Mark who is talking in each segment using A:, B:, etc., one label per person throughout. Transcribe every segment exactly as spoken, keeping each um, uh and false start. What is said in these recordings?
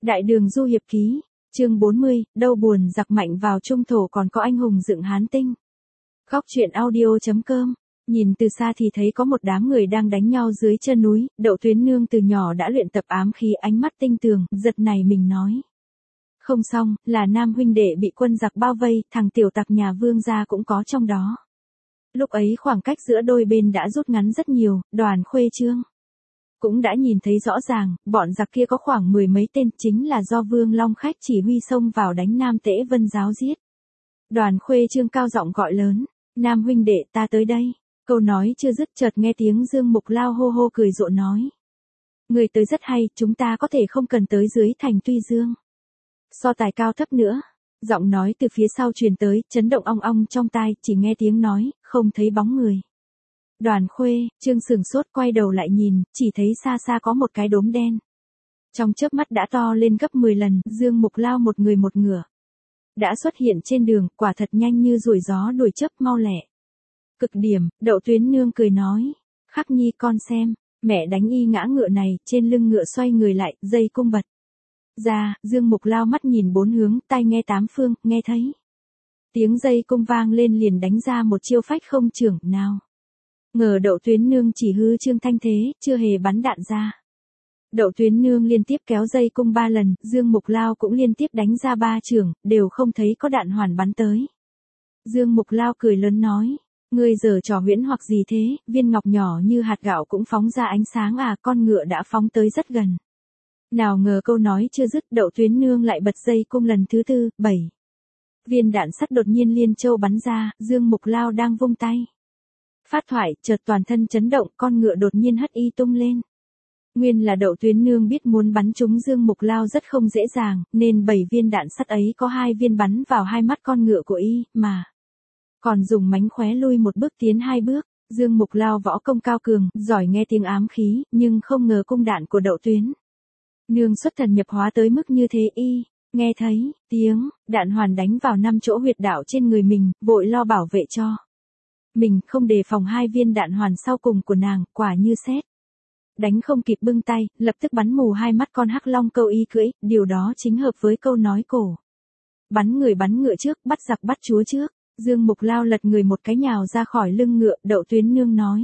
A: Đại đường du hiệp ký, chương bốn mươi, đâu buồn giặc mạnh vào trung thổ còn có anh hùng dựng Hán Tinh. Góc truyện audio.com, nhìn từ xa thì thấy có một đám người đang đánh nhau dưới chân núi, Đậu Tuyến Nương từ nhỏ đã luyện tập ám khí, ánh mắt tinh tường, giật này mình nói. Không xong, là nam huynh đệ bị quân giặc bao vây, thằng tiểu tặc nhà Vương gia cũng có trong đó. Lúc ấy khoảng cách giữa đôi bên đã rút ngắn rất nhiều, Đoàn Khuê Trương cũng đã nhìn thấy rõ ràng, bọn giặc kia có khoảng mười mấy tên, chính là do Vương Long Khách chỉ huy xông vào đánh Nam Tễ Vân giáo giết. Đoàn Khuê Trương cao giọng gọi lớn, Nam huynh đệ ta tới đây. Câu nói chưa dứt chợt nghe tiếng Dương Mục Lao hô hô cười rộ nói. Người tới rất hay, chúng ta có thể không cần tới dưới thành Tuy Dương. So tài cao thấp nữa. Giọng nói từ phía sau truyền tới, chấn động ong ong trong tai, chỉ nghe tiếng nói, không thấy bóng người. Đoàn Khuê, Trương sửng sốt quay đầu lại nhìn, chỉ thấy xa xa có một cái đốm đen. Trong chớp mắt đã to lên gấp mười lần, Dương Mục Lao một người một ngựa. Đã xuất hiện trên đường, quả thật nhanh như ruồi gió đuổi chớp mau lẹ. Cực điểm, Đậu Tuyến Nương cười nói, Khắc Nhi con xem, mẹ đánh y ngã ngựa này, trên lưng ngựa xoay người lại, dây cung bật ra, Dương Mục Lao mắt nhìn bốn hướng, tai nghe tám phương, nghe thấy. Tiếng dây cung vang lên liền đánh ra một chiêu phách không trưởng, nào. Ngờ Đậu Tuyến Nương chỉ hư trương thanh thế, chưa hề bắn đạn ra. Đậu Tuyến Nương liên tiếp kéo dây cung ba lần, Dương Mục Lao cũng liên tiếp đánh ra ba chưởng, đều không thấy có đạn hoàn bắn tới. Dương Mục Lao cười lớn nói, ngươi giờ trò huyễn hoặc gì thế, viên ngọc nhỏ như hạt gạo cũng phóng ra ánh sáng à, con ngựa đã phóng tới rất gần. Nào ngờ câu nói chưa dứt, Đậu Tuyến Nương lại bật dây cung lần thứ tư, bảy. Viên đạn sắt đột nhiên liên châu bắn ra, Dương Mục Lao đang vung tay. Phát thoại, chợt toàn thân chấn động, con ngựa đột nhiên hất y tung lên. Nguyên là Đậu Tuyến Nương biết muốn bắn trúng Dương Mục Lao rất không dễ dàng, nên bảy viên đạn sắt ấy có hai viên bắn vào hai mắt con ngựa của y, mà còn dùng mánh khóe lui một bước tiến hai bước. Dương Mục Lao võ công cao cường, giỏi nghe tiếng ám khí, nhưng không ngờ cung đạn của Đậu Tuyến Nương xuất thần nhập hóa tới mức như thế, y nghe thấy tiếng đạn hoàn đánh vào năm chỗ huyệt đạo trên người mình, vội lo bảo vệ cho mình, không đề phòng hai viên đạn hoàn sau cùng của nàng, quả như sét đánh không kịp bưng tay, lập tức bắn mù hai mắt con hắc long câu y cưỡi, điều đó chính hợp với câu nói cổ. Bắn người bắn ngựa trước, bắt giặc bắt chúa trước. Dương Mục Lao lật người một cái nhào ra khỏi lưng ngựa, Đậu Tuyến Nương nói.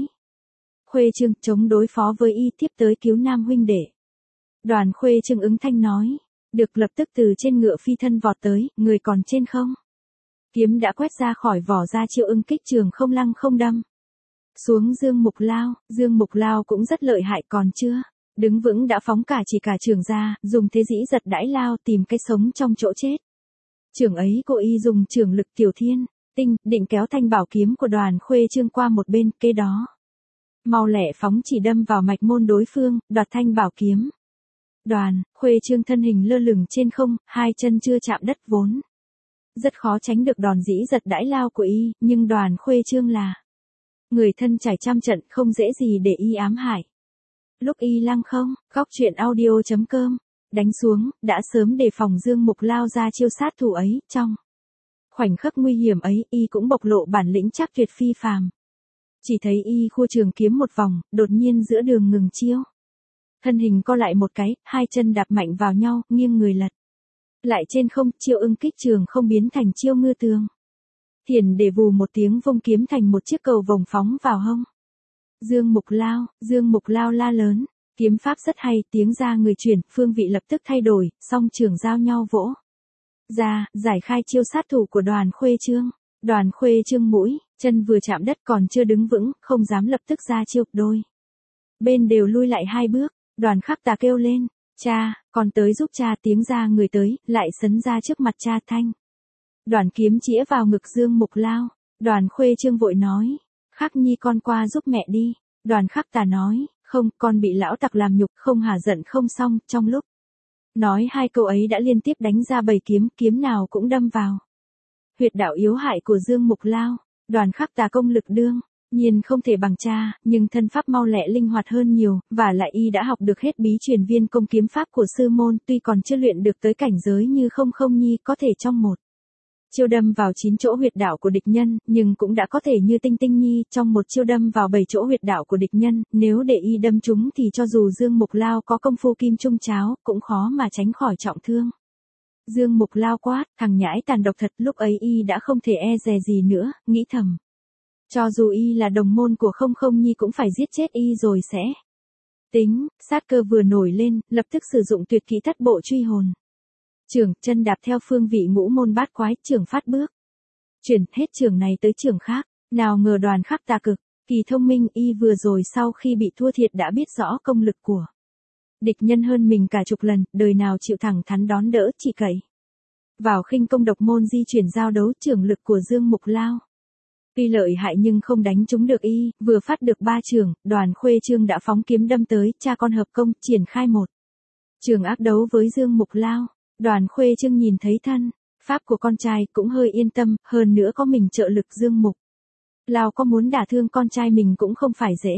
A: Khuê Trương chống đối phó với y, tiếp tới cứu nam huynh đệ. Đoàn Khuê Trương ứng thanh nói. Được, lập tức từ trên ngựa phi thân vọt tới, người còn trên không. Kiếm đã quét ra khỏi vỏ ra chiêu ưng kích trường không lăng không đâm. Xuống Dương Mục Lao, Dương Mục Lao cũng rất lợi hại còn chưa. Đứng vững đã phóng cả chỉ cả trường ra, dùng thế dĩ giật đãi lao tìm cái sống trong chỗ chết. Trường ấy cô y dùng trường lực tiểu thiên, tinh, định kéo thanh bảo kiếm của Đoàn Khuê Trương qua một bên, kế đó. Mau lẹ phóng chỉ đâm vào mạch môn đối phương, đoạt thanh bảo kiếm. Đoàn Khuê Trương thân hình lơ lửng trên không, hai chân chưa chạm đất vốn. Rất khó tránh được đòn dĩ giật đãi lao của y, nhưng Đoàn Khuê Trương là người thân trải trăm trận, không dễ gì để y ám hại. Lúc y lăng không, góc truyện audio.com, đánh xuống, đã sớm đề phòng Dương Mục Lao ra chiêu sát thủ ấy, trong khoảnh khắc nguy hiểm ấy, y cũng bộc lộ bản lĩnh chắc tuyệt phi phàm. Chỉ thấy y khua trường kiếm một vòng, đột nhiên giữa đường ngừng chiêu. Thân hình co lại một cái, hai chân đạp mạnh vào nhau, nghiêng người lật lại trên không, chiêu ưng kích trường không biến thành chiêu ngư tường. Thiền để vù một tiếng vung kiếm thành một chiếc cầu vồng phóng vào hông. Dương Mục Lao, Dương Mục Lao la lớn, kiếm pháp rất hay, tiếng ra người chuyển, phương vị lập tức thay đổi, song trường giao nhau vỗ ra, giải khai chiêu sát thủ của Đoàn Khuê Trương. Đoàn Khuê Trương mũi, chân vừa chạm đất còn chưa đứng vững, không dám lập tức ra chiêu, đôi bên đều lui lại hai bước. Đoàn Khắc Tà kêu lên, cha, con tới giúp cha, tiếng ra người tới, lại sấn ra trước mặt cha thanh. Đoàn kiếm chĩa vào ngực Dương Mục Lao. Đoàn Khuê Trương vội nói, Khắc Nhi con qua giúp mẹ đi. Đoàn Khắc Tà nói, không, con bị lão tặc làm nhục, không hả giận không xong. Trong lúc nói hai câu ấy đã liên tiếp đánh ra bảy kiếm, kiếm nào cũng đâm vào huyệt đạo yếu hại của Dương Mục Lao. Đoàn Khắc Tà công lực đương nhiên không thể bằng cha, nhưng thân pháp mau lẹ linh hoạt hơn nhiều, và lại y đã học được hết bí truyền viên công kiếm pháp của sư môn, tuy còn chưa luyện được tới cảnh giới như Không Không Nhi, có thể trong một chiêu đâm vào chín chỗ huyệt đạo của địch nhân, nhưng cũng đã có thể như Tinh Tinh Nhi, trong một chiêu đâm vào bảy chỗ huyệt đạo của địch nhân, nếu để y đâm trúng thì cho dù Dương Mục Lao có công phu kim trung cháo, cũng khó mà tránh khỏi trọng thương. Dương Mục Lao quát, thằng nhãi tàn độc thật, lúc ấy y đã không thể e dè gì nữa, nghĩ thầm. Cho dù y là đồng môn của Không Không Nhi cũng phải giết chết y rồi sẽ. Tính, sát cơ vừa nổi lên, lập tức sử dụng tuyệt kỹ thất bộ truy hồn. Trường, chân đạp theo phương vị ngũ môn bát quái, trường phát bước. Chuyển hết trường này tới trường khác, nào ngờ Đoàn Khắc Tà cực, kỳ thông minh, y vừa rồi sau khi bị thua thiệt đã biết rõ công lực của địch nhân hơn mình cả chục lần, đời nào chịu thẳng thắn đón đỡ chỉ cậy vào khinh công độc môn di chuyển giao đấu trường lực của Dương Mục Lao. Tuy lợi hại nhưng không đánh trúng được y, vừa phát được ba trường, Đoàn Khuê Trương đã phóng kiếm đâm tới, cha con hợp công, triển khai một trường ác đấu với Dương Mục Lao. Đoàn Khuê Trương nhìn thấy thân pháp của con trai cũng hơi yên tâm, hơn nữa có mình trợ lực Dương Mục Lao có muốn đả thương con trai mình cũng không phải dễ.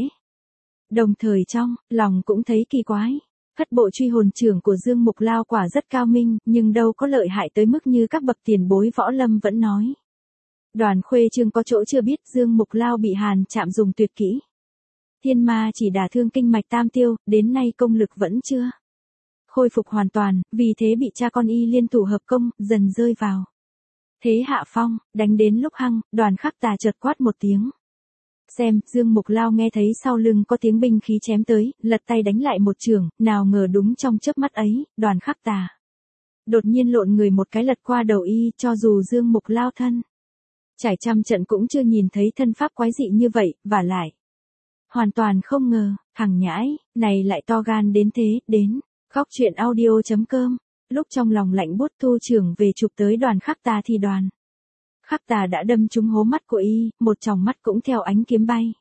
A: Đồng thời trong lòng cũng thấy kỳ quái, thất bộ truy hồn trưởng của Dương Mục Lao quả rất cao minh, nhưng đâu có lợi hại tới mức như các bậc tiền bối võ lâm vẫn nói. Đoàn Khuê Trương có chỗ chưa biết, Dương Mục Lao bị Hàn Trạm dùng tuyệt kỹ Thiên Ma chỉ đả thương kinh mạch tam tiêu, đến nay công lực vẫn chưa khôi phục hoàn toàn, vì thế bị cha con y liên thủ hợp công, dần rơi vào thế hạ phong. Đánh đến lúc hăng, Đoàn Khắc Tà chợt quát một tiếng. Xem, Dương Mục Lao nghe thấy sau lưng có tiếng binh khí chém tới, lật tay đánh lại một trường, nào ngờ đúng trong chớp mắt ấy, Đoàn Khắc Tà đột nhiên lộn người một cái lật qua đầu y, cho dù Dương Mục Lao thân trải trăm trận cũng chưa nhìn thấy thân pháp quái dị như vậy, và lại hoàn toàn không ngờ, thằng nhãi này lại to gan đến thế. Đến khóc chuyện audio chấm com, lúc trong lòng lạnh buốt thu trưởng về chụp tới Đoàn Khắc Tà thì Đoàn Khắc Tà đã đâm trúng hố mắt của y, một tròng mắt cũng theo ánh kiếm bay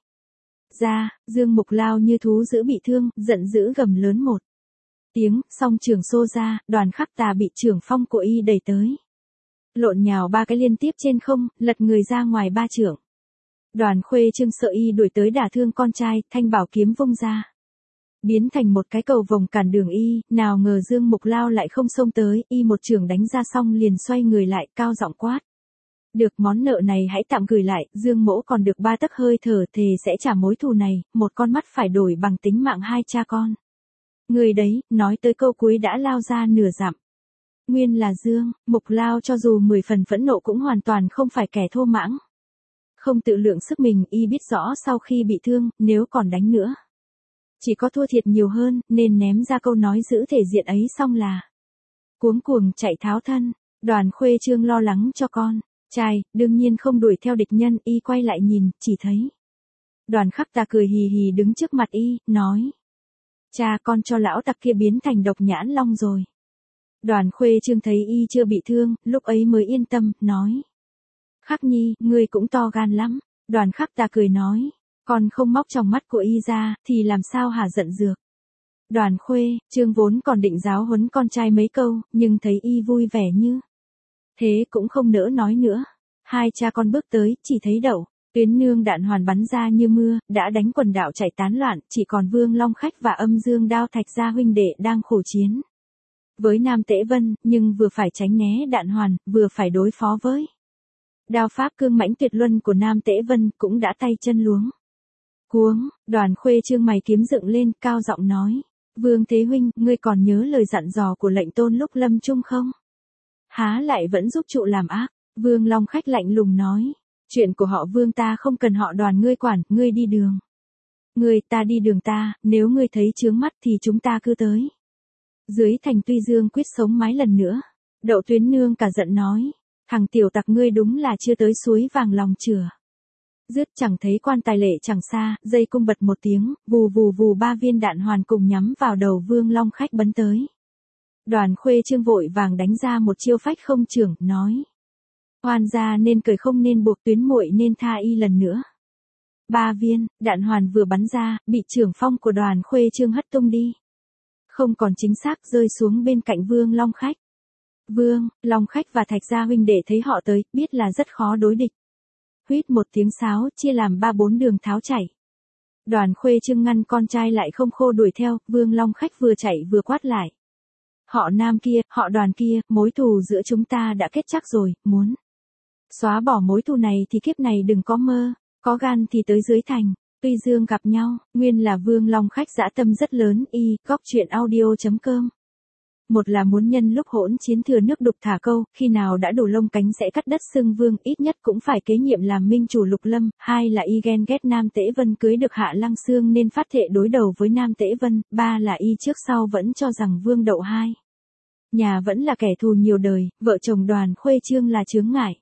A: ra. Dương Mục Lao như thú dữ bị thương, giận dữ gầm lớn một tiếng, song trường xô ra, Đoàn Khắc Tà bị trưởng phong của y đẩy tới, lộn nhào ba cái liên tiếp trên không, lật người ra ngoài ba trượng. Đoàn Khuê Trương sợ y đuổi tới đả thương con trai, thanh bảo kiếm vung ra, biến thành một cái cầu vồng cản đường y, nào ngờ Dương Mục Lao lại không xông tới, y một trường đánh ra xong liền xoay người lại, cao giọng quát. Được, món nợ này hãy tạm gửi lại, Dương mỗ còn được ba tấc hơi thở, thề sẽ trả mối thù này, một con mắt phải đổi bằng tính mạng hai cha con. Người đấy, nói tới câu cuối đã lao ra nửa dặm. Nguyên là Dương Mục Lao, cho dù mười phần phẫn nộ cũng hoàn toàn không phải kẻ thô mãng. Không tự lượng sức mình, y biết rõ sau khi bị thương, nếu còn đánh nữa chỉ có thua thiệt nhiều hơn, nên ném ra câu nói giữ thể diện ấy xong là cuống cuồng chạy tháo thân. Đoàn Khuê Trương lo lắng cho con trai, đương nhiên không đuổi theo địch nhân, y quay lại nhìn, chỉ thấy Đoàn Khắc Tà cười hì hì đứng trước mặt y, nói. Cha, con cho lão tặc kia biến thành độc nhãn long rồi. Đoàn Khuê Trương thấy y chưa bị thương, lúc ấy mới yên tâm, nói. Khắc Nhi, ngươi cũng to gan lắm. Đoàn Khắc Tà cười nói. Con không móc trong mắt của y ra, thì làm sao hả giận dược. Đoàn Khuê Trương vốn còn định giáo huấn con trai mấy câu, nhưng thấy y vui vẻ như thế cũng không nỡ nói nữa. Hai cha con bước tới, chỉ thấy Đậu Tuyến Nương đạn hoàn bắn ra như mưa, đã đánh quần đảo chạy tán loạn, chỉ còn Vương Long Khách và Âm Dương Đao Thạch gia huynh đệ đang khổ chiến với Nam Tễ Vân, nhưng vừa phải tránh né đạn hoàn, vừa phải đối phó với đao pháp cương mãnh tuyệt luân của Nam Tễ Vân, cũng đã tay chân luống cuống. Đoàn Khuê Trương mày kiếm dựng lên, cao giọng nói. Vương Thế Huynh, ngươi còn nhớ lời dặn dò của lệnh tôn lúc lâm chung không? Há lại vẫn giúp trụ làm ác? Vương Long Khách lạnh lùng nói. Chuyện của họ Vương ta không cần họ Đoàn ngươi quản, ngươi đi đường. Ngươi ta đi đường ta, nếu ngươi thấy chướng mắt thì chúng ta cứ tới. Dưới thành Tuy Dương quyết sống mái lần nữa. Đậu Tuyến Nương cả giận nói. Thằng tiểu tặc ngươi đúng là chưa tới suối vàng lòng chửa. Dứt chẳng thấy quan tài lệ chẳng xa, dây cung bật một tiếng, vù vù vù ba viên đạn hoàn cùng nhắm vào đầu Vương Long Khách bắn tới. Đoàn Khuê Trương vội vàng đánh ra một chiêu phách không trưởng, nói. Hoàn gia nên cười không nên buộc, Tuyến muội nên tha y lần nữa. Ba viên, đạn hoàn vừa bắn ra, bị trưởng phong của Đoàn Khuê Trương hất tung đi. Không còn chính xác, rơi xuống bên cạnh Vương Long Khách. Vương, Long Khách và Thạch gia huynh đệ thấy họ tới, biết là rất khó đối địch. Huýt một tiếng sáo, chia làm ba bốn đường tháo chạy. Đoàn Khuê Trương ngăn con trai lại không khô đuổi theo, Vương Long Khách vừa chạy vừa quát lại. Họ Nam kia, họ Đoàn kia, mối thù giữa chúng ta đã kết chắc rồi, muốn Xóa bỏ mối thù này thì kiếp này đừng có mơ, có gan thì tới dưới thành. Tuy Dương gặp nhau, nguyên là Vương Long khách dã tâm rất lớn. Y, góc truyện audio.com. Một là muốn nhân lúc hỗn chiến thừa nước đục thả câu, khi nào đã đủ lông cánh sẽ cắt đất xưng vương, ít nhất cũng phải kế nhiệm làm minh chủ Lục Lâm. Hai là Y ghen ghét Nam Tế Vân cưới được Hạ Lăng Xương nên phát thệ đối đầu với Nam Tế Vân. Ba là Y trước sau vẫn cho rằng Vương Đậu Hai nhà vẫn là kẻ thù nhiều đời, vợ chồng Đoàn Khuê Trương là chướng ngại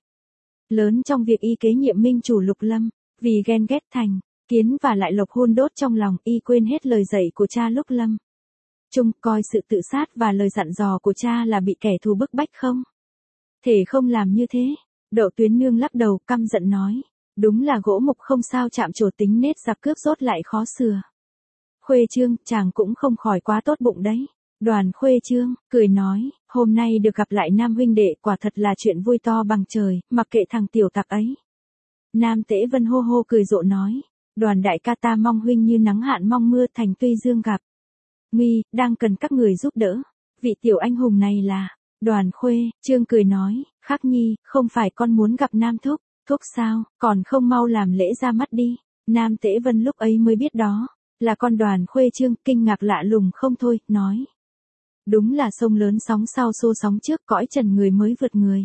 A: lớn trong việc Y kế nhiệm minh chủ Lục Lâm. Vì ghen ghét thành kiến và lại lộc hôn đốt trong lòng, Y quên hết lời dạy của cha lúc lâm chung, coi sự tự sát và lời dặn dò của cha là bị kẻ thù bức bách không thể không làm như thế. Đậu Tuyến Nương lắc đầu căm giận nói, đúng là gỗ mục không sao chạm trổ, tính nết giặc cướp rốt lại khó sửa. Khuê Trương, chàng cũng không khỏi quá tốt bụng đấy. Đoàn Khuê Trương cười nói, hôm nay được gặp lại Nam huynh đệ quả thật là chuyện vui to bằng trời, mặc kệ thằng tiểu tặc ấy. Nam Tế Vân hô hô cười rộ nói, Đoàn đại ca ta mong huynh như nắng hạn mong mưa, thành Tuy Dương gặp nguy, đang cần các người giúp đỡ. Vị tiểu anh hùng này là Đoàn Khuê Trương cười nói, Khắc Nhi, không phải con muốn gặp Nam thúc, thúc sao, còn không mau làm lễ ra mắt đi. Nam Tế Vân lúc ấy mới biết đó là con Đoàn Khuê Trương, kinh ngạc lạ lùng không thôi, nói, đúng là sông lớn sóng sau xô sóng trước, cõi trần người mới vượt người.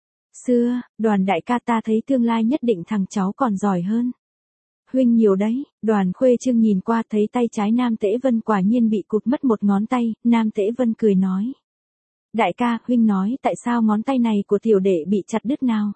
A: Xưa, Đoàn đại ca ta thấy tương lai nhất định thằng cháu còn giỏi hơn huynh nhiều đấy. Đoàn Khuê Trương nhìn qua thấy tay trái Nam Tế Vân quả nhiên bị cụt mất một ngón tay. Nam Tế Vân cười nói, đại ca, huynh nói tại sao ngón tay này của tiểu đệ bị chặt đứt nào?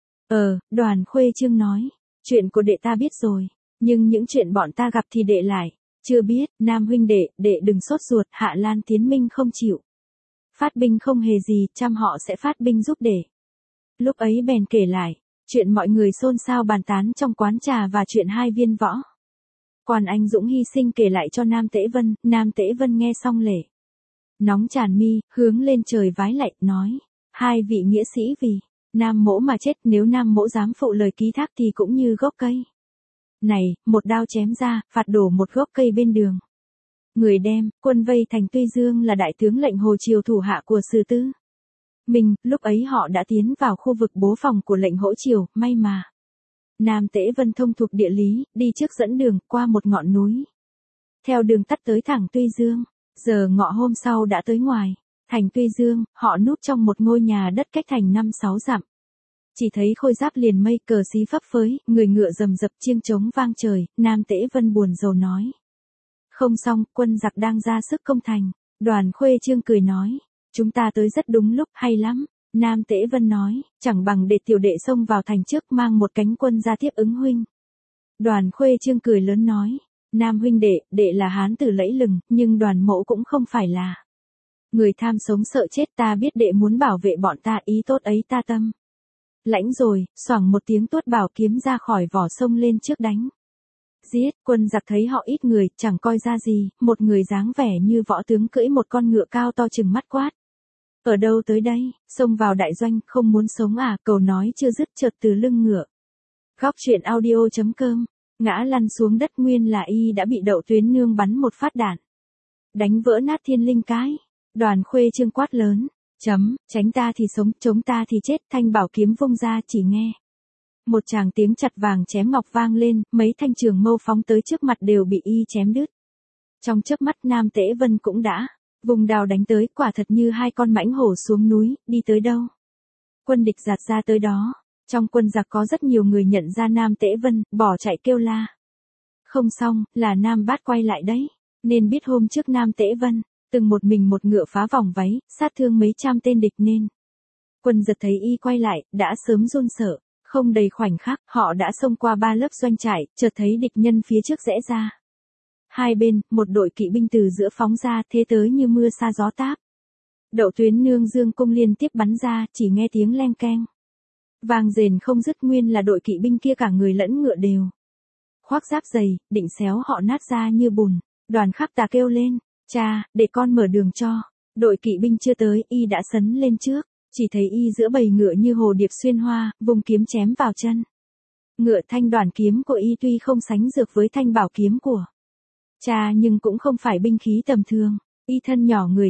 A: Ờ, Đoàn Khuê Trương nói, chuyện của đệ ta biết rồi, nhưng những chuyện bọn ta gặp thì đệ lại chưa biết. Nam huynh đệ, đệ đừng sốt ruột, Hạ Lan tiến minh không chịu phát binh không hề gì, trăm họ sẽ phát binh giúp đệ. Lúc ấy bèn kể lại chuyện mọi người xôn xao bàn tán trong quán trà và chuyện hai viên võ quan anh dũng hy sinh kể lại cho Nam Tế Vân. Nam Tế Vân nghe xong lệ nóng tràn mi, hướng lên trời vái lạy, nói, hai vị nghĩa sĩ vì Nam mỗ mà chết, nếu Nam mỗ dám phụ lời ký thác thì cũng như gốc cây này, một đao chém ra, phạt đổ một gốc cây bên đường. Người đem quân vây thành Tuy Dương là đại tướng lệnh Hồ Triều thủ hạ của Sử Tư Minh, lúc ấy họ đã tiến vào khu vực bố phòng của lệnh Hỗ Triều, may mà Nam Tế Vân thông thuộc địa lý, đi trước dẫn đường qua một ngọn núi, theo đường tắt tới thẳng Tuy Dương. Giờ ngọ hôm sau đã tới ngoài thành Tuy Dương, họ núp trong một ngôi nhà đất cách thành năm sáu dặm. Chỉ thấy khôi giáp liền mây, cờ xí phấp phới, người ngựa rầm rập, chiêng trống vang trời. Nam Tế Vân buồn rầu nói, không xong, quân giặc đang ra sức công thành. Đoàn Khuê Trương cười nói, chúng ta tới rất đúng lúc, hay lắm. Nam Tế Vân nói, chẳng bằng để tiểu đệ xông vào thành trước, mang một cánh quân ra tiếp ứng huynh. Đoàn Khuê Trương cười lớn nói, Nam huynh đệ, đệ là hán tử lẫy lừng, nhưng Đoàn mỗ cũng không phải là người tham sống sợ chết, ta biết đệ muốn bảo vệ bọn ta, ý tốt ấy ta tâm lãnh rồi. Xoảng một tiếng, tuốt bảo kiếm ra khỏi vỏ, xông lên trước đánh giết. Quân giặc thấy họ ít người, chẳng coi ra gì, một người dáng vẻ như võ tướng cưỡi một con ngựa cao to chừng mắt quát, ở đâu tới đây, xông vào đại doanh, không muốn sống à? Câu nói chưa dứt chợt từ lưng ngựa, góc truyện audio.com, ngã lăn xuống đất. Nguyên là Y đã bị Đậu Tuyến Nương bắn một phát đạn đánh vỡ nát thiên linh cái. Đoàn Khuê Trương quát lớn, chấm, tránh ta thì sống, chống ta thì chết. Thanh bảo kiếm vung ra, chỉ nghe một tràng tiếng chặt vàng chém ngọc vang lên, mấy thanh trường mâu phóng tới trước mặt đều bị Y chém đứt. Trong chớp mắt Nam Tế Vân cũng đã vùng đào đánh tới, quả thật như hai con mãnh hổ xuống núi, đi tới đâu quân địch giạt ra tới đó. Trong quân giặc có rất nhiều người nhận ra Nam Tế Vân, bỏ chạy kêu la, không xong, là Nam Bát quay lại đấy. Nên biết hôm trước Nam Tế Vân từng một mình một ngựa phá vòng váy, sát thương mấy trăm tên địch, nên quân giật thấy Y quay lại, đã sớm run sợ. Không đầy khoảnh khắc, họ đã xông qua ba lớp doanh trại, chợt thấy địch nhân phía trước rẽ ra hai bên, một đội kỵ binh từ giữa phóng ra, thế tới như mưa sa gió táp. Đậu Tuyến Nương dương cung liên tiếp bắn ra, chỉ nghe tiếng leng keng vang rền không dứt. Nguyên là đội kỵ binh kia cả người lẫn ngựa đều khoác giáp dày, định xéo họ nát ra như bùn. Đoàn Khắc Tà kêu lên, cha, để con mở đường cho. Đội kỵ binh chưa tới, Y đã sấn lên trước, chỉ thấy Y giữa bầy ngựa như hồ điệp xuyên hoa, vùng kiếm chém vào chân ngựa. Thanh đoàn kiếm của Y tuy không sánh được với thanh bảo kiếm của cha, nhưng cũng không phải binh khí tầm thường. Y thân nhỏ người thấp,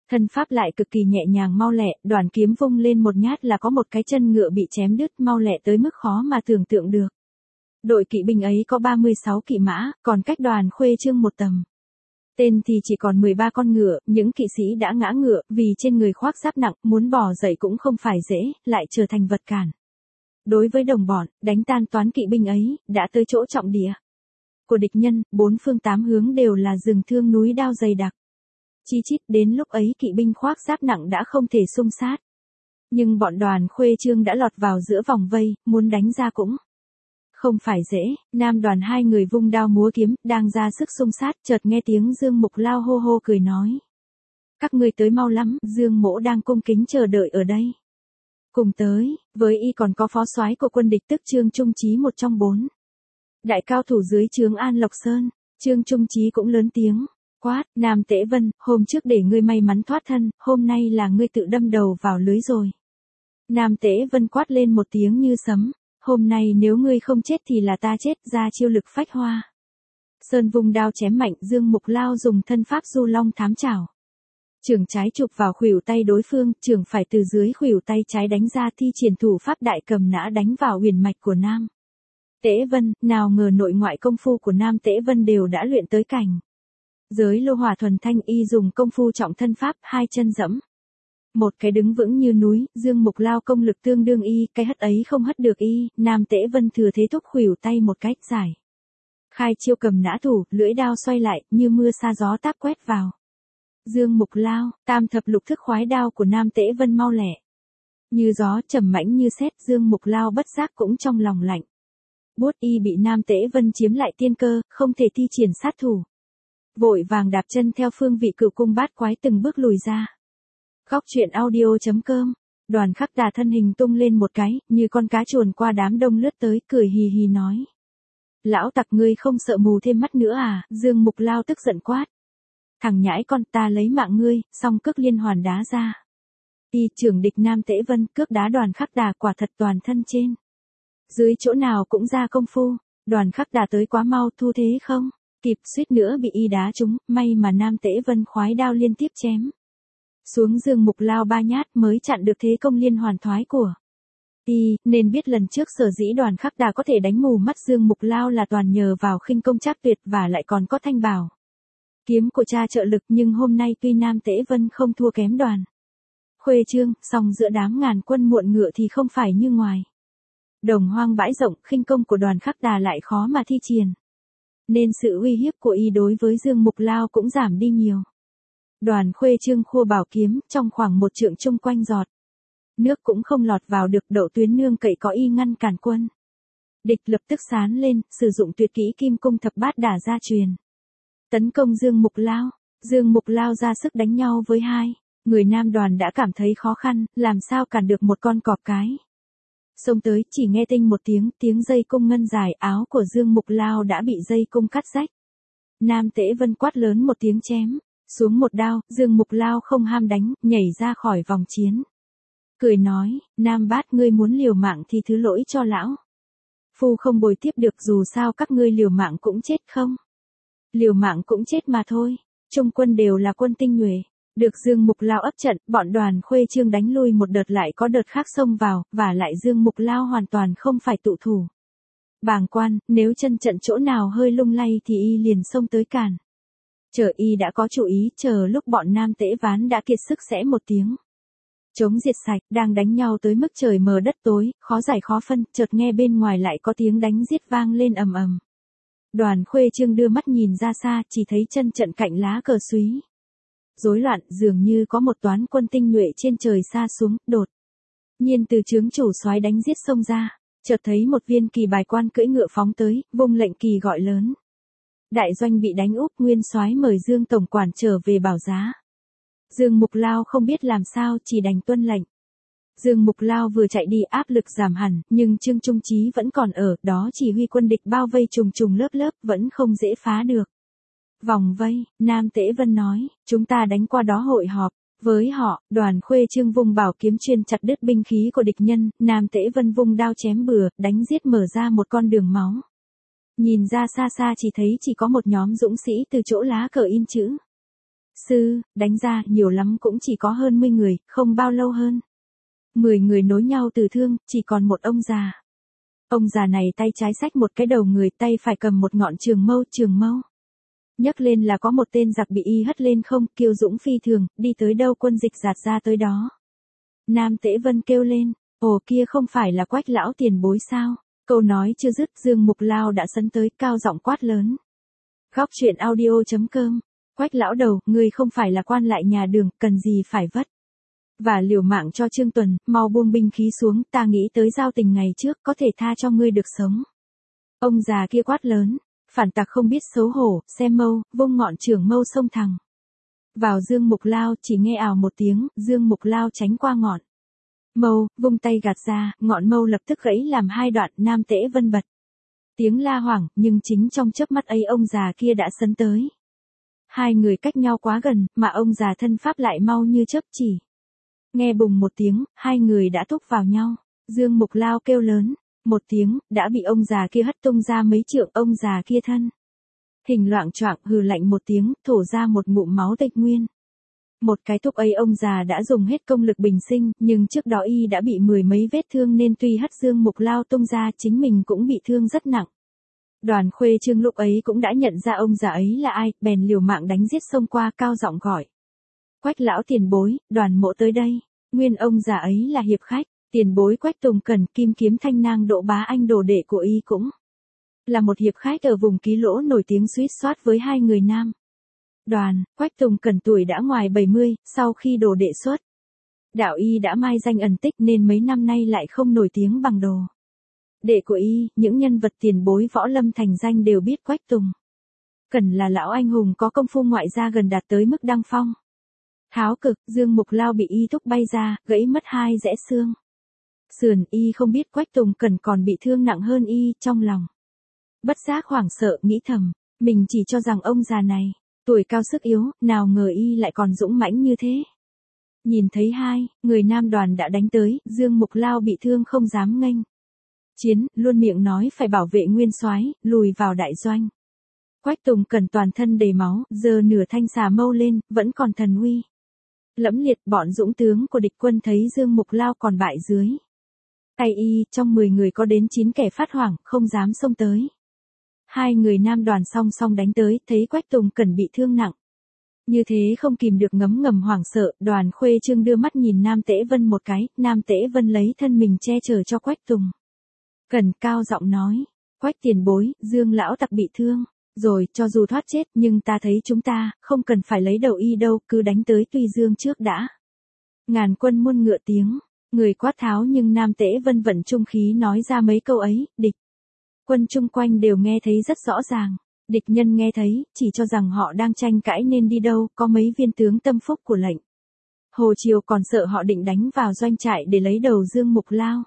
A: Thân pháp lại cực kỳ nhẹ nhàng mau lẹ, đoàn kiếm vung lên một nhát là có một cái chân ngựa bị chém đứt, mau lẹ tới mức khó mà tưởng tượng được. Đội kỵ binh ấy có ba mươi sáu kỵ mã, còn cách Đoàn Khuê Trương một tầm. Tên thì chỉ còn mười ba con ngựa, những kỵ sĩ đã ngã ngựa, vì trên người khoác giáp nặng, muốn bò dậy cũng không phải dễ, lại trở thành vật cản. Đối với đồng bọn, đánh tan toán kỵ binh ấy, đã tới chỗ trọng địa của địch nhân, bốn phương tám hướng đều là rừng thương núi đao dày đặc. Chi chít đến lúc ấy kỵ binh khoác giáp nặng đã không thể xung sát. Nhưng bọn Đoàn Khuê Trương đã lọt vào giữa vòng vây, muốn đánh ra cũng không phải dễ. Nam đoàn hai người vung đao múa kiếm, đang ra sức xung sát, chợt nghe tiếng Dương Mục Lao hô hô cười nói. Các ngươi tới mau lắm, Dương Mỗ đang cung kính chờ đợi ở đây. Cùng tới, với y còn có phó soái của quân địch tức Trương Trung Chí một trong bốn đại cao thủ dưới trướng An Lộc Sơn. Trương Trung Chí cũng lớn tiếng quát, Nam Tế Vân, hôm trước để ngươi may mắn thoát thân, hôm nay là ngươi tự đâm đầu vào lưới rồi. Nam Tế Vân quát lên một tiếng như sấm, hôm nay nếu ngươi không chết thì là ta chết, ra chiêu lực phách hoa. Sơn vùng đao chém mạnh, Dương Mục Lao dùng thân pháp du long thám chảo. Trường trái chụp vào khuỷu tay đối phương, trường phải từ dưới khuỷu tay trái đánh ra, thi triển thủ pháp đại cầm nã đánh vào huyền mạch của Nam Tế Vân. Nào ngờ nội ngoại công phu của Nam Tế Vân đều đã luyện tới cảnh giới lô hỏa thuần thanh, y dùng công phu trọng thân pháp, hai chân dẫm một cái đứng vững như núi. Dương Mục Lao công lực tương đương y, cái hất ấy không hất được y. Nam Tế Vân thừa thế thúc khuỷu tay một cách giải khai chiêu cầm nã thủ, lưỡi đao xoay lại, như mưa sa gió táp quét vào Dương Mục Lao. Tam thập lục thức khoái đao của Nam Tế Vân mau lẹ như gió, trầm mãnh như sét. Dương Mục Lao bất giác cũng trong lòng lạnh buốt, y bị Nam Tế Vân chiếm lại tiên cơ, không thể thi triển sát thủ. Vội vàng đạp chân theo phương vị Cửu Cung Bát Quái từng bước lùi ra. Góc truyện audio chấm com. Đoàn Khắc Đà thân hình tung lên một cái, như con cá chuồn qua đám đông lướt tới, cười hì hì nói. Lão tặc, ngươi không sợ mù thêm mắt nữa à? Dương Mục Lao tức giận quát. Thằng nhãi con, ta lấy mạng ngươi, xong cước liên hoàn đá ra. Y trưởng địch Nam Tế Vân, cước đá Đoàn Khắc Đà quả thật toàn thân trên dưới chỗ nào cũng ra công phu. Đoàn Khắc Đà tới quá mau, thu thế không kịp, suýt nữa bị y đá trúng, may mà Nam Tế Vân khoái đao liên tiếp chém xuống Dương Mục Lao ba nhát mới chặn được thế công liên hoàn thoái của y. Nên biết lần trước sở dĩ Đoàn Khắc Đà có thể đánh mù mắt Dương Mục Lao là toàn nhờ vào khinh công trác tuyệt, và lại còn có thanh bảo kiếm của cha trợ lực. Nhưng hôm nay tuy Nam Tế Vân không thua kém Đoàn Khuê Trương, song giữa đám ngàn quân muộn ngựa thì không phải như ngoài đồng hoang bãi rộng, khinh công của Đoàn Khắc Đà lại khó mà thi triển, nên sự uy hiếp của y đối với Dương Mục Lao cũng giảm đi nhiều. Đoàn Khuê Trương khua bảo kiếm, trong khoảng một trượng chung quanh giọt nước cũng không lọt vào được. Đậu Tuyến nương cậy có y ngăn cản quân địch, lập tức sán lên, sử dụng tuyệt kỹ Kim Cung Thập Bát Đả gia truyền tấn công Dương Mục Lao. Dương Mục Lao ra sức đánh nhau với hai người Nam đoàn đã cảm thấy khó khăn, làm sao cản được một con cọp cái xông tới. Chỉ nghe tinh một tiếng, tiếng dây cung ngân dài, áo của Dương Mục Lao đã bị dây cung cắt rách. Nam Tế Vân quát lớn một tiếng chém xuống một đao. Dương Mục Lao không ham đánh, nhảy ra khỏi vòng chiến, cười nói, Nam Bát, ngươi muốn liều mạng thì thứ lỗi cho lão phu không bồi tiếp được, dù sao các ngươi liều mạng cũng chết không liều mạng cũng chết mà thôi. Trung quân đều là quân tinh nhuệ, được Dương Mục Lao ấp trận, bọn Đoàn Khuê Trương đánh lui một đợt lại có đợt khác xông vào, và lại Dương Mục Lao hoàn toàn không phải tụ thủ bàng quan, nếu chân trận chỗ nào hơi lung lay thì y liền xông tới cản. Chờ y đã có chủ ý, chờ lúc bọn Nam Tế Ván đã kiệt sức sẽ một tiếng chống diệt sạch, đang đánh nhau tới mức trời mờ đất tối, khó giải khó phân, chợt nghe bên ngoài lại có tiếng đánh giết vang lên ầm ầm. Đoàn Khuê Trương đưa mắt nhìn ra xa, chỉ thấy chân trận cạnh lá cờ súy rối loạn, dường như có một toán quân tinh nhuệ trên trời xa xuống. Đột nhiên từ trướng chủ soái đánh giết xông ra, chợt thấy một viên kỳ bài quan cưỡi ngựa phóng tới, vung lệnh kỳ gọi lớn. Đại doanh bị đánh úp, nguyên soái mời Dương tổng quản trở về bảo giá. Dương Mục Lao không biết làm sao, chỉ đành tuân lệnh. Dương Mục Lao vừa chạy đi, áp lực giảm hẳn, nhưng Trương Trung Chí vẫn còn ở đó, chỉ huy quân địch bao vây trùng trùng lớp lớp, vẫn không dễ phá được vòng vây. Nam Tế Vân nói, chúng ta đánh qua đó hội họp với họ. Đoàn Khuê Trương vung bảo kiếm chuyên chặt đứt binh khí của địch nhân, Nam Tế Vân vung đao chém bừa, đánh giết mở ra một con đường máu. Nhìn ra xa xa chỉ thấy chỉ có một nhóm dũng sĩ từ chỗ lá cờ in chữ Sư, đánh ra nhiều lắm cũng chỉ có hơn mươi người, không bao lâu hơn. Mười người nối nhau từ thương, chỉ còn một ông già. Ông già này tay trái xách một cái đầu người, tay phải cầm một ngọn trường mâu, trường mâu. Nhấc lên là có một tên giặc bị y hất lên không, kiêu dũng phi thường, đi tới đâu quân dịch giạt ra tới đó. Nam Tế Vân kêu lên, ồ kia không phải là Quách lão tiền bối sao? Câu nói chưa dứt, Dương Mục Lao đã sấn tới, cao giọng quát lớn. Góc truyện audio.com. Quách lão đầu, ngươi không phải là quan lại nhà Đường, cần gì phải vất và liều mạng cho Trương Tuần, mau buông binh khí xuống, ta nghĩ tới giao tình ngày trước, có thể tha cho ngươi được sống. Ông già kia quát lớn, phản tặc không biết xấu hổ, xem mâu, vung ngọn trường mâu xông thẳng vào Dương Mục Lao, chỉ nghe ào một tiếng, Dương Mục Lao tránh qua ngọn mâu, vung tay gạt ra, ngọn mâu lập tức gãy làm hai đoạn. Nam Tế Vân bật tiếng la hoảng, nhưng chính trong chớp mắt ấy ông già kia đã sấn tới. Hai người cách nhau quá gần, mà ông già thân pháp lại mau như chớp chỉ. Nghe bùng một tiếng, hai người đã thúc vào nhau. Dương Mục Lao kêu lớn, một tiếng, đã bị ông già kia hất tung ra mấy trượng. Ông già kia thân hình loạng choạng, hừ lạnh một tiếng, thổ ra một ngụm máu tịch nguyên. Một cái thúc ấy ông già đã dùng hết công lực bình sinh, nhưng trước đó y đã bị mười mấy vết thương nên tuy hất Dương Mục Lao tung ra, chính mình cũng bị thương rất nặng. Đoàn Khuê Trương lúc ấy cũng đã nhận ra ông già ấy là ai, bèn liều mạng đánh giết xông qua, cao giọng gọi. Quách lão tiền bối, Đoàn mộ tới đây. Nguyên ông già ấy là hiệp khách, tiền bối Quách Tùng Cẩn, Kim Kiếm Thanh Nang Độ Bá Anh đồ đệ của y cũng là một hiệp khách ở vùng Ký Lỗ nổi tiếng suýt soát với hai người nam. Đoàn, Quách Tùng Cẩn tuổi đã ngoài bảy mươi, sau khi đồ đệ xuất đạo y đã mai danh ẩn tích nên mấy năm nay lại không nổi tiếng bằng đồ đệ của y. Những nhân vật tiền bối võ lâm thành danh đều biết Quách Tùng Cẩn là lão anh hùng có công phu ngoại gia gần đạt tới mức đăng phong. Tháo cực, Dương Mục Lao bị y thúc bay ra, gãy mất hai rẽ xương sườn. Y không biết Quách Tùng Cẩn còn bị thương nặng hơn y, trong lòng bất giác hoảng sợ, nghĩ thầm, mình chỉ cho rằng ông già này tuổi cao sức yếu, nào ngờ y lại còn dũng mãnh như thế. Nhìn thấy hai người nam đoàn đã đánh tới, Dương Mục Lao bị thương không dám nghênh chiến, luôn miệng nói phải bảo vệ nguyên soái, lùi vào đại doanh. Quách Tùng Cẩn toàn thân đầy máu, giơ nửa thanh xà mâu lên, vẫn còn thần uy lẫm liệt. Bọn dũng tướng của địch quân thấy Dương Mục Lao còn bại dưới tay y, trong mười người có đến chín kẻ phát hoảng, không dám xông tới. Hai người nam đoàn song song đánh tới, thấy Quách Tùng Cẩn bị thương nặng như thế không kìm được ngấm ngầm hoảng sợ. Đoàn Khuê Trương đưa mắt nhìn Nam Tế Vân một cái, Nam Tế Vân lấy thân mình che chở cho Quách Tùng Cẩn, cao giọng nói, Quách tiền bối, Dương lão tặc bị thương rồi, cho dù thoát chết, nhưng ta thấy chúng ta không cần phải lấy đầu y đâu, cứ đánh tới Tuy Dương trước đã. Ngàn quân muôn ngựa tiếng người quát tháo, nhưng Nam Tế Vân vận trung khí nói ra mấy câu ấy, địch quân chung quanh đều nghe thấy rất rõ ràng. Địch nhân nghe thấy, chỉ cho rằng họ đang tranh cãi nên đi đâu, có mấy viên tướng tâm phúc của lệnh Hồ Triều còn sợ họ định đánh vào doanh trại để lấy đầu Dương Mục Lao.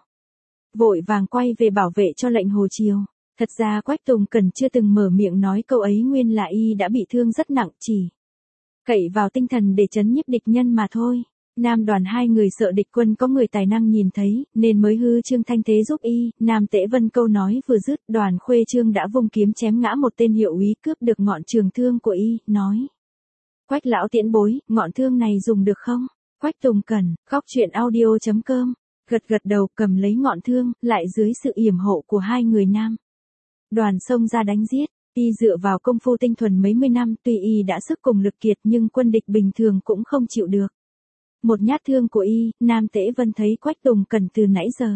A: Vội vàng quay về bảo vệ cho lệnh Hồ Triều. Thật ra Quách Tùng Cẩn chưa từng mở miệng nói câu ấy, nguyên là y đã bị thương rất nặng, chỉ cậy vào tinh thần để trấn nhiếp địch nhân mà thôi. Nam đoàn hai người sợ địch quân có người tài năng nhìn thấy, nên mới hư Trương Thanh Tế giúp y. Nam Tế Vân câu nói vừa dứt, Đoàn Khuê Trương đã vung kiếm chém ngã một tên hiệu úy cướp được ngọn trường thương của y, nói. Quách lão tiễn bối, ngọn thương này dùng được không? Quách Tùng Cẩn, góc truyện audio.com, gật gật đầu, cầm lấy ngọn thương, lại dưới sự yểm hộ của hai người nam đoàn xông ra đánh giết. Y dựa vào công phu tinh thuần mấy mươi năm, tuy y đã sức cùng lực kiệt nhưng quân địch bình thường cũng không chịu được một nhát thương của y. Nam Tế Vân thấy Quách Tùng Cẩn từ nãy giờ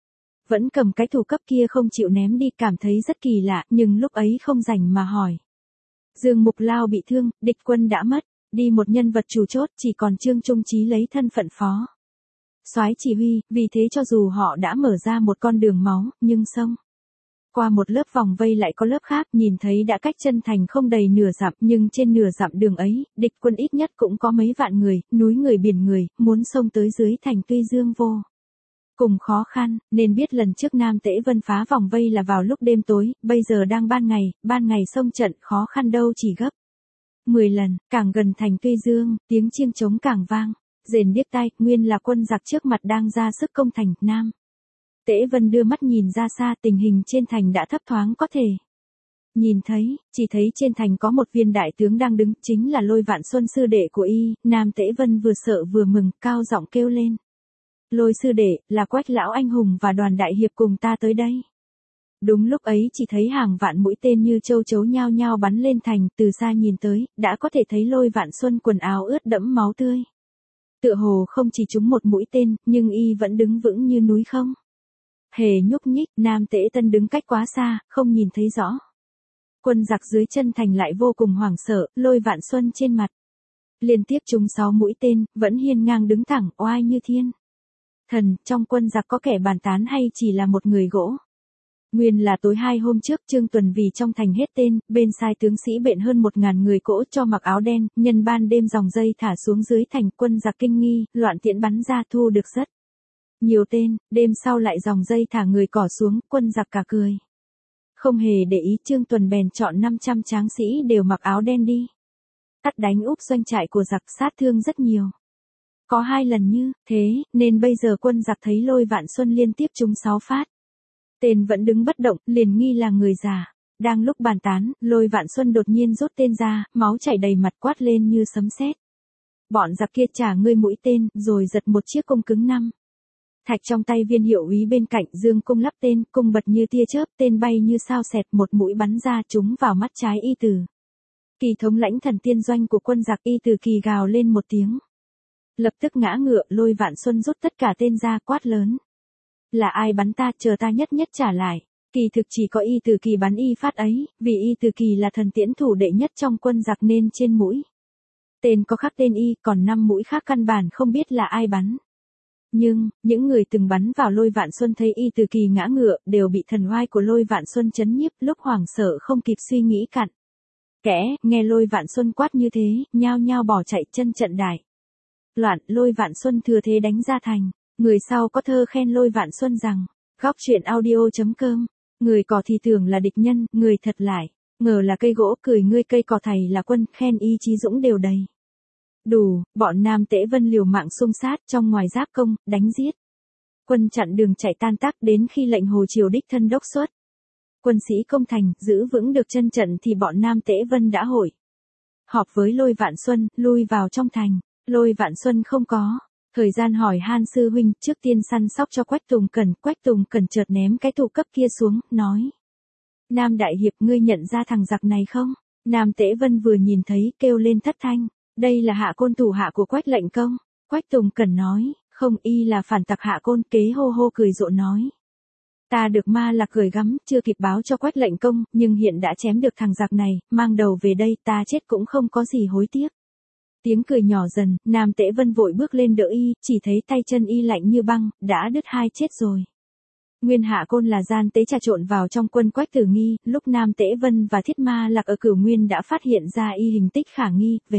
A: vẫn cầm cái thủ cấp kia không chịu ném đi, cảm thấy rất kỳ lạ, nhưng lúc ấy không rảnh mà hỏi. Dương Mục Lao bị thương, địch quân đã mất đi một nhân vật chủ chốt, chỉ còn Trương Trung Chí lấy thân phận phó soái chỉ huy, vì thế cho dù họ đã mở ra một con đường máu, nhưng xông qua một lớp vòng vây lại có lớp khác, nhìn thấy đã cách chân thành không đầy nửa dặm, nhưng trên nửa dặm đường ấy, địch quân ít nhất cũng có mấy vạn người, núi người biển người, muốn xông tới dưới thành Tuy Dương vô cùng khó khăn, nên biết lần trước Nam Tế Vân phá vòng vây là vào lúc đêm tối, bây giờ đang ban ngày, ban ngày xông trận khó khăn đâu chỉ gấp mười lần. Càng gần thành Tuy Dương, tiếng chiêng trống càng vang rền điếc tai, nguyên là quân giặc trước mặt đang ra sức công thành. Nam Tế Vân đưa mắt nhìn ra xa, tình hình trên thành đã thấp thoáng có thể Nhìn thấy, chỉ thấy trên thành có một viên đại tướng đang đứng, chính là Lôi Vạn Xuân sư đệ của y, Nam Tế Vân vừa sợ vừa mừng, cao giọng kêu lên. Lôi sư đệ, là Quách lão anh hùng và Đoàn đại hiệp cùng ta tới đây. Đúng lúc ấy chỉ thấy hàng vạn mũi tên như châu chấu nhao nhao bắn lên thành, từ xa nhìn tới, đã có thể thấy Lôi Vạn Xuân quần áo ướt đẫm máu tươi. Tựa hồ không chỉ trúng một mũi tên, nhưng y vẫn đứng vững như núi không hề nhúc nhích. Nam Tế Tân đứng cách quá xa, không nhìn thấy rõ. Quân giặc dưới chân thành lại vô cùng hoảng sợ, Lôi Vạn Xuân trên mặt liên tiếp trúng sáu mũi tên, vẫn hiên ngang đứng thẳng, oai như thiên thần. Trong quân giặc có kẻ bàn tán hay chỉ là một người gỗ? Nguyên là tối hai hôm trước, Trương Tuần vì trong thành hết tên, bên sai tướng sĩ bện hơn một ngàn người cỗ cho mặc áo đen, nhân ban đêm dòng dây thả xuống dưới thành, quân giặc kinh nghi, loạn tiễn bắn ra thu được rất nhiều tên, đêm sau lại dòng dây thả người cỏ xuống, quân giặc cả cười. Không hề để ý, Trương Tuần bèn chọn năm trăm tráng sĩ đều mặc áo đen đi tắt đánh úp doanh trại của giặc, sát thương rất nhiều. Có hai lần như thế, nên bây giờ quân giặc thấy Lôi Vạn Xuân liên tiếp trúng sáu phát tên vẫn đứng bất động, liền nghi là người già. Đang lúc bàn tán, Lôi Vạn Xuân đột nhiên rút tên ra, máu chảy đầy mặt, quát lên như sấm sét. Bọn giặc kia trả ngươi mũi tên, rồi giật một chiếc cung cứng năm thạch trong tay viên hiệu úy bên cạnh, dương cung lắp tên, cung bật như tia chớp, tên bay như sao xẹt, một mũi bắn ra trúng vào mắt trái Y Từ Kỳ, thống lãnh thần tiên doanh của quân giặc. Y Từ Kỳ gào lên một tiếng, lập tức ngã ngựa. Lôi Vạn Xuân rút tất cả tên ra, quát lớn. Là ai bắn ta, chờ ta nhất nhất trả lại. Kỳ thực chỉ có Y Từ Kỳ bắn y phát ấy, vì Y Từ Kỳ là thần tiễn thủ đệ nhất trong quân giặc nên trên mũi tên có khắc tên y, còn năm mũi khác căn bản không biết là ai bắn. Nhưng, những người từng bắn vào Lôi Vạn Xuân thấy Y Từ Kỳ ngã ngựa, đều bị thần oai của Lôi Vạn Xuân chấn nhiếp, lúc hoảng sợ không kịp suy nghĩ cặn kẽ, nghe Lôi Vạn Xuân quát như thế, nhao nhao bỏ chạy. Chân trận đại loạn, Lôi Vạn Xuân thừa thế đánh ra thành. Người sau có thơ khen Lôi Vạn Xuân rằng, góc truyện audio.com, người cỏ thì tưởng là địch nhân, người thật lại ngờ là cây gỗ, cười ngươi cây cỏ thầy là quân, khen ý chí dũng đều đầy đủ. Bọn Nam Tế Vân liều mạng xung sát, trong ngoài giáp công, đánh giết. Quân chặn đường chạy tan tác, đến khi lệnh Hồ Triều đích thân đốc xuất quân sĩ công thành, giữ vững được chân trận thì bọn Nam Tế Vân đã hội họp với Lôi Vạn Xuân, lui vào trong thành. Lôi Vạn Xuân không có thời gian hỏi han sư huynh, trước tiên săn sóc cho Quách Tùng Cẩn. Quách Tùng Cẩn chợt ném cái tù cấp kia xuống, nói. Nam đại hiệp, ngươi nhận ra thằng giặc này không? Nam Tế Vân vừa nhìn thấy, kêu lên thất thanh. Đây là hạ côn thủ hạ của Quách lệnh công. Quách Tùng Cẩn nói, không, y là phản tặc hạ côn. Kế hô hô cười rộ nói. Ta được ma lạc gửi gắm, chưa kịp báo cho Quách lệnh công, nhưng hiện đã chém được thằng giặc này, mang đầu về đây, ta chết cũng không có gì hối tiếc. Tiếng cười nhỏ dần, Nam Tế Vân vội bước lên đỡ y, chỉ thấy tay chân y lạnh như băng, đã đứt hai chết rồi. Nguyên hạ côn là gian tế trà trộn vào trong quân Quách Tử Nghi, lúc Nam Tế Vân và Thiết Ma Lạc ở Cửu Nguyên đã phát hiện ra y hình tích khả nghi, về.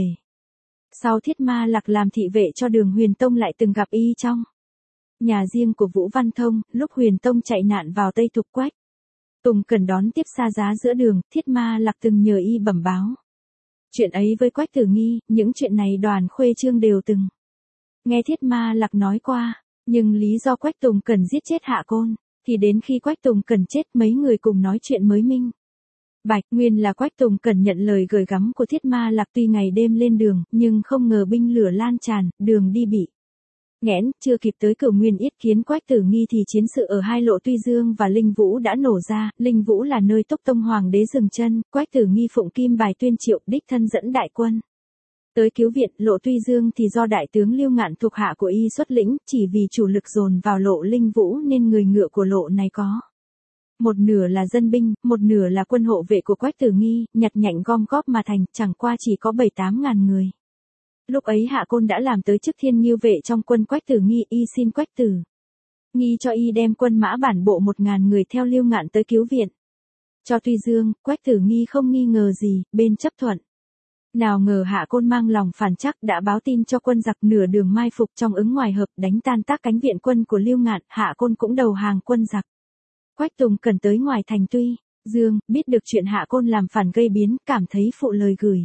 A: Sau Thiết Ma Lạc làm thị vệ cho Đường Huyền Tông lại từng gặp y trong nhà riêng của Vũ Văn Thông, lúc Huyền Tông chạy nạn vào Tây Thục Quách Tùng Cẩn đón tiếp xa giá giữa đường, Thiết Ma Lạc từng nhờ y bẩm báo chuyện ấy với Quách Tử Nghi. Những chuyện này Đoàn Khuê Trương đều từng nghe Thiết Ma Lạc nói qua, nhưng lý do Quách Tùng Cẩn giết chết hạ côn, thì đến khi Quách Tùng Cẩn chết mấy người cùng nói chuyện mới minh bạch. Nguyên là Quách Tùng Cẩn nhận lời gửi gắm của Thiết Ma Lạc, tuy ngày đêm lên đường, nhưng không ngờ binh lửa lan tràn, đường đi bị nghẽn, chưa kịp tới Cửu Nguyên yết kiến Quách Tử Nghi thì chiến sự ở hai lộ Tuy Dương và Linh Vũ đã nổ ra. Linh Vũ là nơi Túc Tông Hoàng đế dừng chân, Quách Tử Nghi phụng kim bài tuyên triệu, đích thân dẫn đại quân tới cứu viện. Lộ Tuy Dương thì do đại tướng Lưu Ngạn thuộc hạ của y xuất lĩnh, chỉ vì chủ lực dồn vào lộ Linh Vũ nên người ngựa của lộ này có một nửa là dân binh, một nửa là quân hộ vệ của Quách Tử Nghi, nhặt nhạnh gom góp mà thành, chẳng qua chỉ có bảy tám ngàn người. Lúc ấy hạ côn đã làm tới chức thiên nghiêu vệ trong quân Quách Tử Nghi, y xin Quách Tử Nghi cho y đem quân mã bản bộ một ngàn người theo Lưu Ngạn tới cứu viện cho Tuy Dương. Quách Tử Nghi không nghi ngờ gì, bên chấp thuận. Nào ngờ hạ côn mang lòng phản chắc đã báo tin cho quân giặc, nửa đường mai phục trong ứng ngoài hợp, đánh tan tác cánh viện quân của Lưu Ngạn. Hạ côn cũng đầu hàng quân giặc. Quách Tùng Cẩn tới ngoài thành Tuy Dương, biết được chuyện hạ côn làm phản gây biến, cảm thấy phụ lời gửi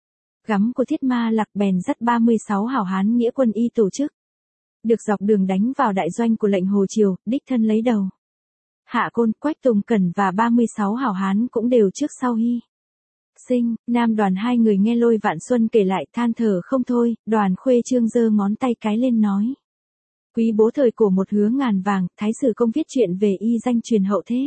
A: gắm của Thiết Ma Lạc, bèn dắt ba mươi sáu hảo hán nghĩa quân y tổ chức được dọc đường đánh vào đại doanh của lệnh Hồ Triều, đích thân lấy đầu Hạ Côn, Quách Tùng Cẩn và ba mươi sáu hảo hán cũng đều trước sau hy sinh. Nam Đoàn hai người nghe Lôi Vạn Xuân kể lại than thở không thôi, Đoàn Khuê Trương giơ ngón tay cái lên nói. Quý bố thời cổ một hứa ngàn vàng, thái sử công viết chuyện về y danh truyền hậu thế.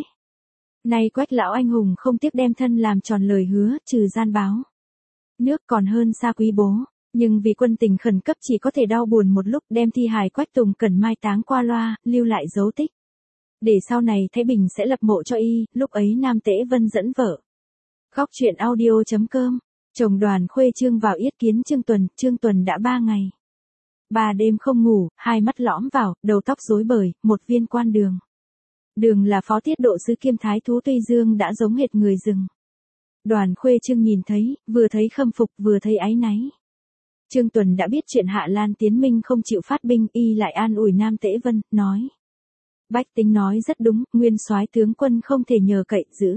A: Nay Quách lão anh hùng không tiếc đem thân làm tròn lời hứa, trừ gian báo nước còn hơn xa quý bố, nhưng vì quân tình khẩn cấp chỉ có thể đau buồn một lúc, đem thi hài Quách Tùng Cẩn mai táng qua loa, lưu lại dấu tích. Để sau này Thái Bình sẽ lập mộ cho y, lúc ấy Nam Tế Vân dẫn vợ. Góc truyện audio.com, chồng Đoàn Khuê Trương vào yết kiến Trương Tuần, Trương Tuần đã ba ngày ba đêm không ngủ, hai mắt lõm vào, đầu tóc rối bời, một viên quan đường. Đường là phó tiết độ sứ kiêm thái thú Tuy Dương đã giống hệt người rừng. Đoàn Khuê Trương nhìn thấy, vừa thấy khâm phục vừa thấy áy náy. Trương Tuần đã biết chuyện Hạ Lan tiến minh không chịu phát binh, y lại an ủi Nam Tế Vân, nói. Bách tính nói rất đúng, nguyên soái tướng quân không thể nhờ cậy giữ.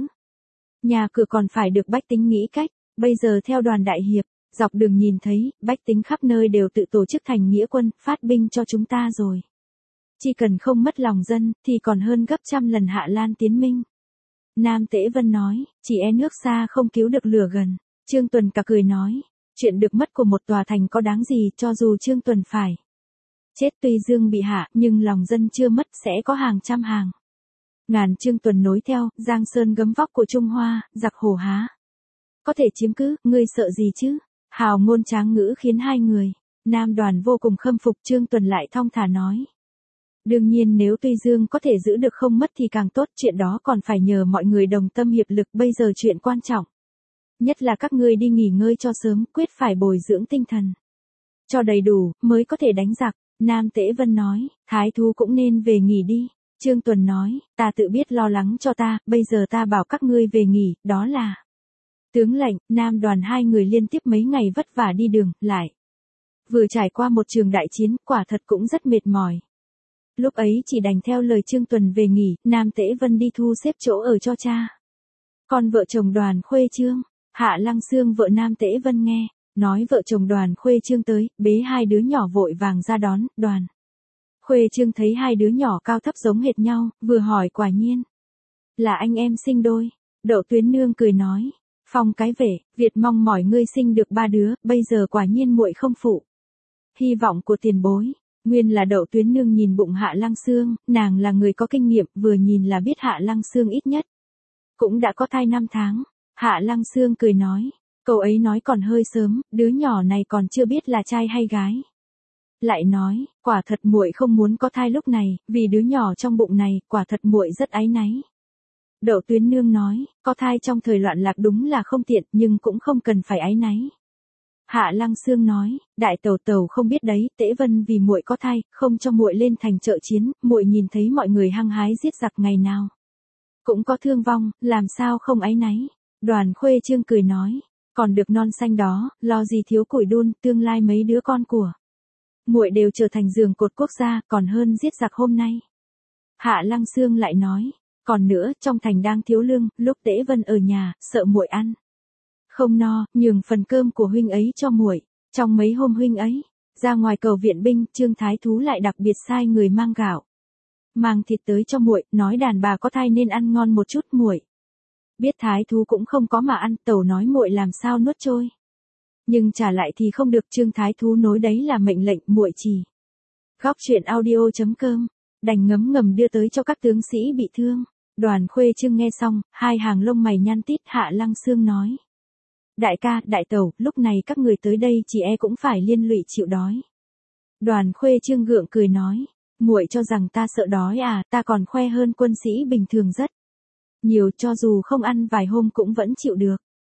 A: Nhà cửa còn phải được bách tính nghĩ cách, bây giờ theo Đoàn đại hiệp, dọc đường nhìn thấy, bách tính khắp nơi đều tự tổ chức thành nghĩa quân, phát binh cho chúng ta rồi. Chỉ cần không mất lòng dân, thì còn hơn gấp trăm lần Hạ Lan tiến minh. Nam Tế Vân nói, chỉ e nước xa không cứu được lửa gần. Trương Tuần cả cười nói, chuyện được mất của một tòa thành có đáng gì, cho dù Trương Tuần phải chết Tuy Dương bị hạ, nhưng lòng dân chưa mất sẽ có hàng trăm hàng ngàn Trương Tuần nối theo, Giang Sơn gấm vóc của Trung Hoa, giặc hổ há có thể chiếm cứ, ngươi sợ gì chứ? Hào ngôn tráng ngữ khiến hai người Nam Đoàn vô cùng khâm phục. Trương Tuần lại thong thả nói. Đương nhiên nếu Tuy Dương có thể giữ được không mất thì càng tốt, chuyện đó còn phải nhờ mọi người đồng tâm hiệp lực, bây giờ chuyện quan trọng nhất là các ngươi đi nghỉ ngơi cho sớm, quyết phải bồi dưỡng tinh thần cho đầy đủ, mới có thể đánh giặc. Nam Tế Vân nói, thái thú cũng nên về nghỉ đi. Trương Tuần nói, ta tự biết lo lắng cho ta, bây giờ ta bảo các ngươi về nghỉ, đó là tướng lệnh. Nam Đoàn hai người liên tiếp mấy ngày vất vả đi đường, lại vừa trải qua một trường đại chiến, quả thật cũng rất mệt mỏi. Lúc ấy chỉ đành theo lời Trương Tuần về nghỉ, Nam Tế Vân đi thu xếp chỗ ở cho cha con vợ chồng Đoàn Khuê Trương. Hạ Lăng Xương vợ Nam Tế Vân nghe nói vợ chồng Đoàn Khuê Trương tới, bế hai đứa nhỏ vội vàng ra đón. Đoàn Khuê Trương thấy hai đứa nhỏ cao thấp giống hệt nhau, vừa hỏi quả nhiên là anh em sinh đôi. Đậu Tuyến Nương cười nói, Phong cái vẻ, Việt mong mỏi ngươi sinh được ba đứa, bây giờ quả nhiên muội không phụ hy vọng của tiền bối. Nguyên là Đậu Tuyến Nương nhìn bụng Hạ Lăng Xương, nàng là người có kinh nghiệm, vừa nhìn là biết Hạ Lăng Xương ít nhất cũng đã có thai năm tháng. Hạ Lăng Xương cười nói, câu ấy nói còn hơi sớm, đứa nhỏ này còn chưa biết là trai hay gái. Lại nói, quả thật muội không muốn có thai lúc này, vì đứa nhỏ trong bụng này, quả thật muội rất áy náy. Đậu Tuyến Nương nói, có thai trong thời loạn lạc đúng là không tiện, nhưng cũng không cần phải áy náy. Hạ Lăng Xương nói, đại tẩu tẩu không biết đấy, Tế Vân vì muội có thai, không cho muội lên thành trợ chiến, muội nhìn thấy mọi người hăng hái giết giặc ngày nào cũng có thương vong, làm sao không áy náy. Đoàn Khuê Trương cười nói, còn được non xanh đó, lo gì thiếu củi đun, tương lai mấy đứa con của muội đều trở thành giường cột quốc gia, còn hơn giết giặc hôm nay. Hạ Lăng Xương lại nói, còn nữa, trong thành đang thiếu lương, lúc Tế Vân ở nhà, sợ muội ăn không no, nhường phần cơm của huynh ấy cho muội. Trong mấy hôm huynh ấy ra ngoài cầu viện binh, Trương Thái Thú lại đặc biệt sai người mang gạo, mang thịt tới cho muội, nói đàn bà có thai nên ăn ngon một chút. Muội biết Thái Thú cũng không có mà ăn, tẩu nói muội làm sao nuốt trôi. Nhưng trả lại thì không được, Trương Thái Thú nói đấy là mệnh lệnh, muội chỉ. Góc truyện audio.com, đành ngấm ngầm đưa tới cho các tướng sĩ bị thương. Đoàn Khuê Trương nghe xong, hai hàng lông mày nhăn tít. Hạ Lăng Xương nói, đại ca, đại tẩu, lúc này các người tới đây chỉ e cũng phải liên lụy chịu đói. Đoàn Khuê Trương gượng cười nói, muội cho rằng ta sợ đói à, ta còn khoe hơn quân sĩ bình thường rất nhiều, cho dù không ăn vài hôm cũng vẫn chịu được.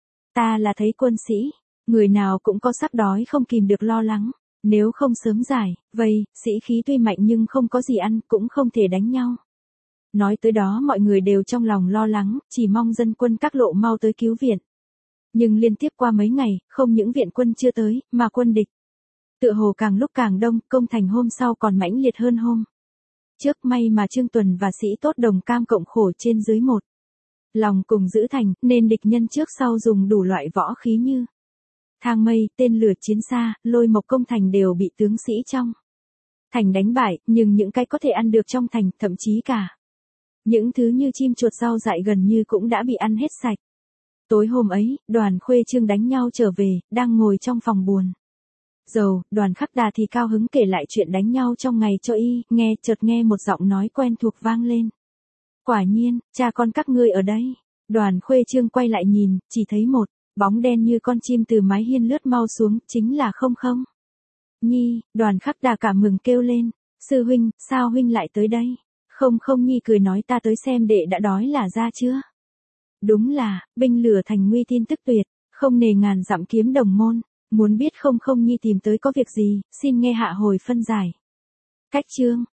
A: Ta là thấy quân sĩ, người nào cũng có sắc đói không kìm được lo lắng, nếu không sớm giải vây, sĩ khí tuy mạnh nhưng không có gì ăn, cũng không thể đánh nhau. Nói tới đó mọi người đều trong lòng lo lắng, chỉ mong dân quân các lộ mau tới cứu viện. Nhưng liên tiếp qua mấy ngày, không những viện quân chưa tới, mà quân địch tựa hồ càng lúc càng đông, công thành hôm sau còn mãnh liệt hơn hôm trước. May mà Trương Tuần và sĩ tốt đồng cam cộng khổ trên dưới một lòng cùng giữ thành, nên địch nhân trước sau dùng đủ loại võ khí như thang mây, tên lửa chiến xa, lôi mộc công thành đều bị tướng sĩ trong thành đánh bại, nhưng những cái có thể ăn được trong thành, thậm chí cả Những thứ như chim chuột rau dại gần như cũng đã bị ăn hết sạch. Tối hôm ấy, Đoàn Khuê Trương đánh nhau trở về, đang ngồi trong phòng buồn. Dầu, Đoàn Khắc Đà thì cao hứng kể lại chuyện đánh nhau trong ngày cho y, nghe, chợt nghe một giọng nói quen thuộc vang lên. Quả nhiên, cha con các ngươi ở đây. Đoàn Khuê Trương quay lại nhìn, chỉ thấy một bóng đen như con chim từ mái hiên lướt mau xuống, chính là Không Không. Nhi, Đoàn Khắc Đà cảm mừng kêu lên, sư huynh, sao huynh lại tới đây? Không Không Nhi cười nói ta tới xem đệ đã đói là ra chưa? Đúng là, binh lửa thành nguy tin tức tuyệt, không nề ngàn dặm kiếm đồng môn, muốn biết Không Không Nhi tìm tới có việc gì, xin nghe hạ hồi phân giải. Cách chương